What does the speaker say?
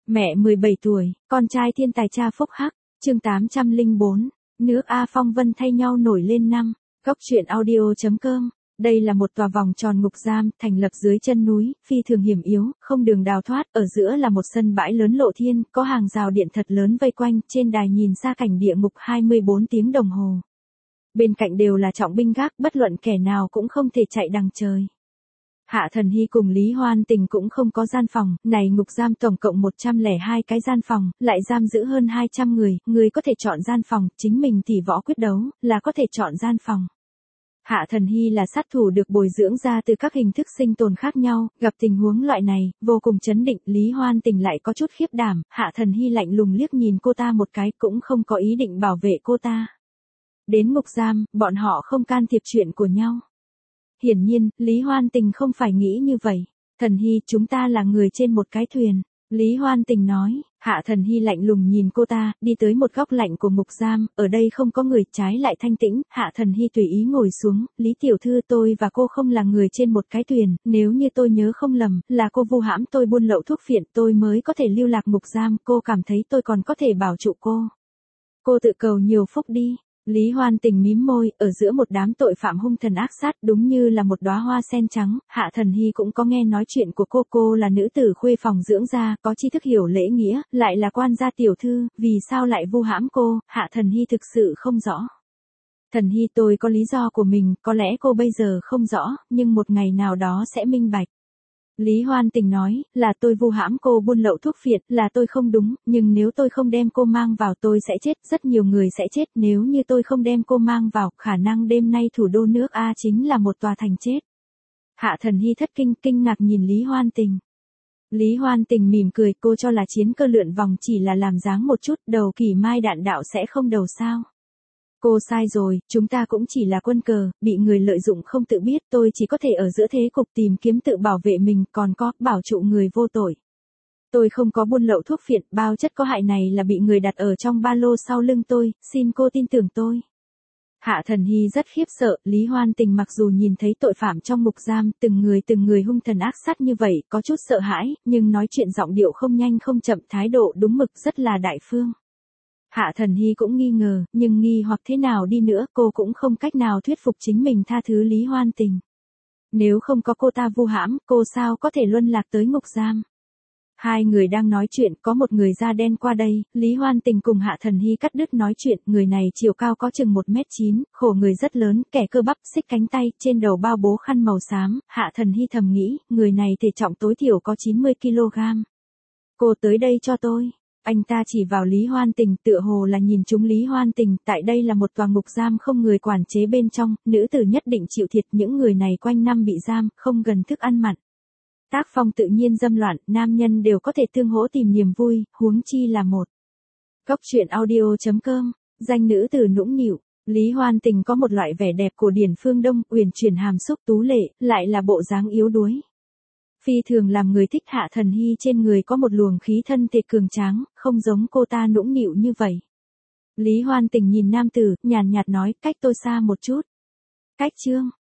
Mẹ 17 tuổi, con trai thiên tài cha phúc hắc, chương 804, nước A phong vân thay nhau nổi lên năm, góc truyện audio.com. Đây là một tòa vòng tròn ngục giam, thành lập dưới chân núi, phi thường hiểm yếu, không đường đào thoát, ở giữa là một sân bãi lớn lộ thiên, có hàng rào điện thật lớn vây quanh, trên đài nhìn ra cảnh địa ngục 24 tiếng đồng hồ. Bên cạnh đều là trọng binh gác, bất luận kẻ nào cũng không thể chạy đằng trời. Hạ Thần Hy cùng Lý Hoan Tình cũng không có gian phòng, này ngục giam tổng cộng 102 cái gian phòng, lại giam giữ hơn 200 người có thể chọn gian phòng, chính mình thì võ quyết đấu, là có thể chọn gian phòng. Hạ Thần Hy là sát thủ được bồi dưỡng ra từ các hình thức sinh tồn khác nhau, gặp tình huống loại này, vô cùng chấn định, Lý Hoan Tình lại có chút khiếp đảm, Hạ Thần Hy lạnh lùng liếc nhìn cô ta một cái, cũng không có ý định bảo vệ cô ta. Đến ngục giam, bọn họ không can thiệp chuyện của nhau. Hiển nhiên, Lý Hoan Tình không phải nghĩ như vậy. Thần Hy, chúng ta là người trên một cái thuyền. Lý Hoan Tình nói, Hạ Thần Hy lạnh lùng nhìn cô ta, đi tới một góc lạnh của ngục giam, ở đây không có người, trái lại thanh tĩnh, Hạ Thần Hy tùy ý ngồi xuống, Lý tiểu thư, tôi và cô không là người trên một cái thuyền, nếu như tôi nhớ không lầm, là cô vu hãm tôi buôn lậu thuốc phiện, tôi mới có thể lưu lạc ngục giam, cô cảm thấy tôi còn có thể bảo trụ cô. Cô tự cầu nhiều phúc đi. Lý Hoan Tình mím môi, ở giữa một đám tội phạm hung thần ác sát, đúng như là một đóa hoa sen trắng, Hạ Thần Hy cũng có nghe nói chuyện của cô là nữ tử khuê phòng dưỡng gia, có tri thức hiểu lễ nghĩa, lại là quan gia tiểu thư, vì sao lại vu hãm cô, Hạ Thần Hy thực sự không rõ. Thần Hy, tôi có lý do của mình, có lẽ cô bây giờ không rõ, nhưng một ngày nào đó sẽ minh bạch. Lý Hoan Tình nói, là tôi vu hãm cô buôn lậu thuốc phiện, là tôi không đúng, nhưng nếu tôi không đem cô mang vào tôi sẽ chết, rất nhiều người sẽ chết, nếu như tôi không đem cô mang vào, khả năng đêm nay thủ đô nước A chính là một tòa thành chết. Hạ Thần Hy thất kinh ngạc nhìn Lý Hoan Tình. Lý Hoan Tình mỉm cười, cô cho là chiến cơ lượn vòng chỉ là làm dáng một chút, đầu kỳ mai đạn đạo sẽ không đầu sao. Cô sai rồi, chúng ta cũng chỉ là quân cờ, bị người lợi dụng không tự biết, tôi chỉ có thể ở giữa thế cục tìm kiếm tự bảo vệ mình, còn có, bảo trụ người vô tội. Tôi không có buôn lậu thuốc phiện, bao chất có hại này là bị người đặt ở trong ba lô sau lưng tôi, xin cô tin tưởng tôi. Hạ Thần Hy rất khiếp sợ, Lý Hoan Tình mặc dù nhìn thấy tội phạm trong ngục giam, từng người hung thần ác sát như vậy, có chút sợ hãi, nhưng nói chuyện giọng điệu không nhanh không chậm, thái độ đúng mực rất là đại phương. Hạ Thần Hy cũng nghi ngờ, nhưng nghi hoặc thế nào đi nữa, cô cũng không cách nào thuyết phục chính mình tha thứ Lý Hoan Tình. Nếu không có cô ta vu hãm, cô sao có thể luân lạc tới ngục giam. Hai người đang nói chuyện, có một người da đen qua đây, Lý Hoan Tình cùng Hạ Thần Hy cắt đứt nói chuyện, người này chiều cao có chừng 1m9, khổ người rất lớn, kẻ cơ bắp, xích cánh tay, trên đầu bao bố khăn màu xám, Hạ Thần Hy thầm nghĩ, người này thể trọng tối thiểu có 90kg. Cô tới đây cho tôi. Anh ta chỉ vào Lý Hoan Tình, tựa hồ là nhìn chúng Lý Hoan Tình, tại đây là một tòa ngục giam không người quản chế bên trong, nữ tử nhất định chịu thiệt, những người này quanh năm bị giam, không gần thức ăn mặn. Tác phong tự nhiên dâm loạn, nam nhân đều có thể tương hỗ tìm niềm vui, huống chi là một. Góc truyện audio.com, danh nữ tử nũng nịu, Lý Hoan Tình có một loại vẻ đẹp cổ điển phương Đông, uyển chuyển hàm xúc tú lệ, lại là bộ dáng yếu đuối. Phi thường làm người thích. Hạ Thần Hy trên người có một luồng khí thân thể cường tráng, không giống cô ta nũng nịu như vậy. Lý Hoan Tình nhìn nam tử, nhàn nhạt nói, cách tôi xa một chút. Cách chương.